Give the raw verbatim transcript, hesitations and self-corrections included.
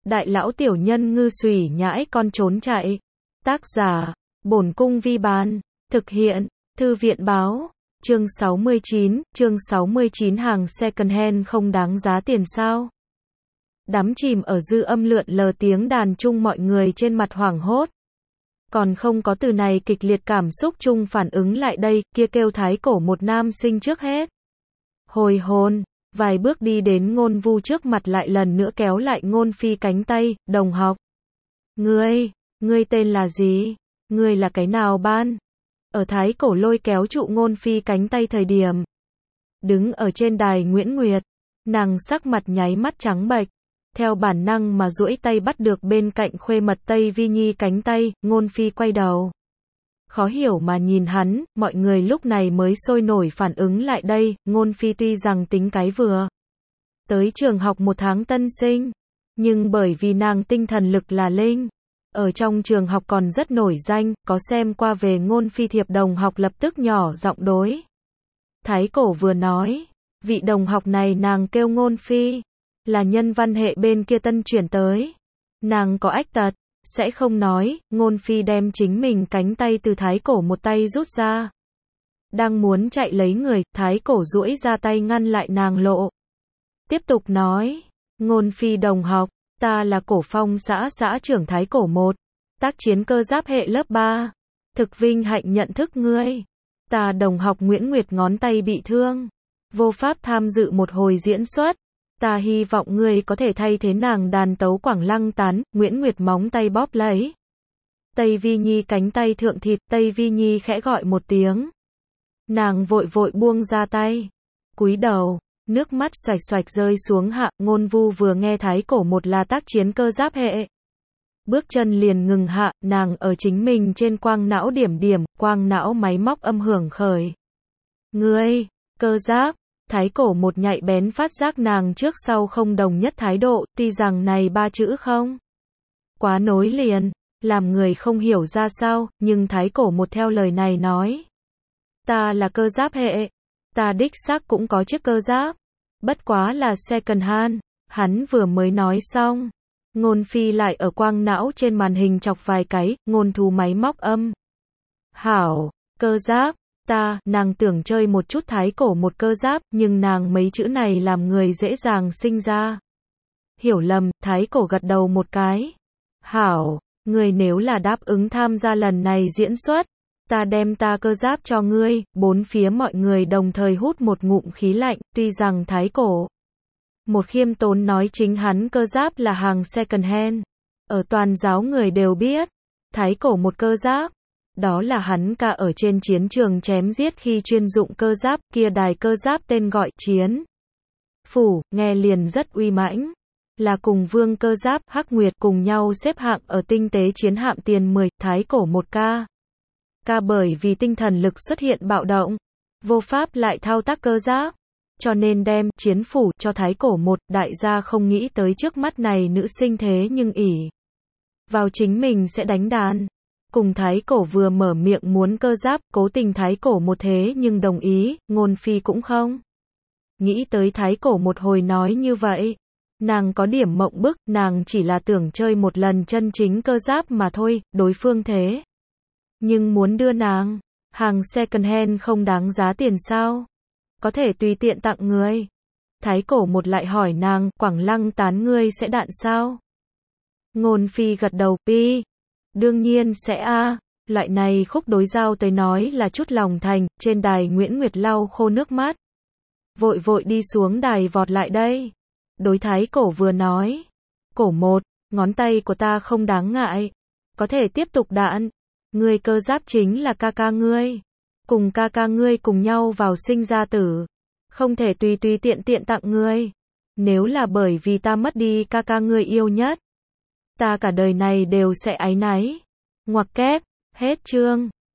đại lão tiểu nhân ngư xùy nhãi con trốn chạy. Tác giả, Bổn Cung Vi Bán. Thực hiện, Thư viện Báo. Chương sáu mươi chín, chương sáu mươi chín hàng second hand không đáng giá tiền sao? Đắm chìm ở dư âm lượn lờ tiếng đàn chung, mọi người trên mặt hoảng hốt. Còn không có từ này kịch liệt cảm xúc chung phản ứng lại đây, kia kêu thái cổ một nam sinh trước hết. Hồi hồn, vài bước đi đến Ngôn Vu trước mặt, lại lần nữa kéo lại Ngôn Phi cánh tay. Đồng học. Ngươi, ngươi tên là gì? Ngươi là cái nào ban? Ở thái cổ lôi kéo trụ Ngôn Phi cánh tay thời điểm. Đứng ở trên đài Nguyễn Nguyệt, nàng sắc mặt nháy mắt trắng bệch. Theo bản năng mà duỗi tay bắt được bên cạnh khuê mật Tây Vi Nhi cánh tay. Ngôn Phi quay đầu, khó hiểu mà nhìn hắn. Mọi người lúc này mới sôi nổi phản ứng lại đây. Ngôn Phi tuy rằng tính cái vừa tới trường học một tháng tân sinh, nhưng bởi vì nàng tinh thần lực là linh, ở trong trường học còn rất nổi danh. Có xem qua về Ngôn Phi thiệp đồng học lập tức nhỏ giọng đối thái cổ vừa nói, vị đồng học này nàng kêu Ngôn Phi, là nhân văn hệ bên kia tân chuyển tới. Nàng có ách tật, sẽ không nói. Ngôn Phi đem chính mình cánh tay từ thái cổ một tay rút ra, đang muốn chạy lấy người, thái cổ duỗi ra tay ngăn lại nàng lộ. Tiếp tục nói, Ngôn Phi đồng học, ta là Cổ Phong xã xã trưởng thái cổ một, tác chiến cơ giáp hệ lớp ba. Thực vinh hạnh nhận thức ngươi. Ta đồng học Nguyễn Nguyệt ngón tay bị thương, vô pháp tham dự một hồi diễn xuất. Ta hy vọng ngươi có thể thay thế nàng đàn tấu Quảng Lăng Tán. Nguyễn Nguyệt móng tay bóp lấy Tây Vi Nhi cánh tay thượng thịt. Tây Vi Nhi khẽ gọi một tiếng, nàng vội vội buông ra tay, cúi đầu, nước mắt xoạch xoạch rơi xuống hạ. Ngôn Vu vừa nghe thái cổ một là tác chiến cơ giáp hệ, bước chân liền ngừng hạ. Nàng ở chính mình trên quang não điểm điểm, quang não máy móc âm hưởng khởi. Ngươi, cơ giáp. Thái cổ một nhạy bén phát giác nàng trước sau không đồng nhất thái độ, tuy rằng này ba chữ không quá nối liền, làm người không hiểu ra sao, nhưng thái cổ một theo lời này nói. Ta là cơ giáp hệ, ta đích xác cũng có chiếc cơ giáp, bất quá là second hand. Hắn vừa mới nói xong, Ngôn Phi lại ở quang não trên màn hình chọc vài cái. Ngôn Thú máy móc âm. Hảo, cơ giáp. Ta, nàng tưởng chơi một chút thái cổ một cơ giáp, nhưng nàng mấy chữ này làm người dễ dàng sinh ra hiểu lầm. Thái cổ gật đầu một cái. Hảo, ngươi nếu là đáp ứng tham gia lần này diễn xuất, ta đem ta cơ giáp cho ngươi. Bốn phía mọi người đồng thời hút một ngụm khí lạnh, tuy rằng thái cổ một khiêm tốn nói chính hắn cơ giáp là hàng second hand. Ở toàn giáo người đều biết, thái cổ một cơ giáp, đó là hắn ca ở trên chiến trường chém giết khi chuyên dụng cơ giáp. Kia đài cơ giáp tên gọi Chiến Phủ, nghe liền rất uy mãnh, là cùng Vương cơ giáp Hắc Nguyệt cùng nhau xếp hạng ở tinh tế chiến hạm tiền mười. Thái cổ một ca ca bởi vì tinh thần lực xuất hiện bạo động, vô pháp lại thao tác cơ giáp, cho nên đem Chiến Phủ cho thái cổ một. Đại gia không nghĩ tới trước mắt này nữ sinh thế nhưng ỷ vào chính mình sẽ đánh đàn, cùng thái cổ vừa mở miệng muốn cơ giáp. Cố tình thái cổ một thế nhưng đồng ý. Ngôn Phi cũng không nghĩ tới thái cổ một hồi nói như vậy. Nàng có điểm mộng bức, nàng chỉ là tưởng chơi một lần chân chính cơ giáp mà thôi. Đối phương thế nhưng muốn đưa nàng hàng second hand không đáng giá tiền sao? Có thể tùy tiện tặng người. Thái cổ một lại hỏi nàng, Quảng Lăng Tán ngươi sẽ đạn sao? Ngôn Phi gật đầu, pi. Đương nhiên sẽ a. Loại này khúc đối giao tới nói là chút lòng thành. Trên đài Nguyễn Nguyệt lau khô nước mắt, vội vội đi xuống đài vọt lại đây. Đối thái cổ vừa nói, cổ một, ngón tay của ta không đáng ngại, có thể tiếp tục đạn. Ngươi cơ giáp chính là ca ca ngươi, cùng ca ca ngươi cùng nhau vào sinh ra tử, không thể tùy tùy tiện tiện tặng ngươi. Nếu là bởi vì ta mất đi ca ca ngươi yêu nhất, ta cả đời này đều sẽ áy náy. Ngoặc kép, hết chương.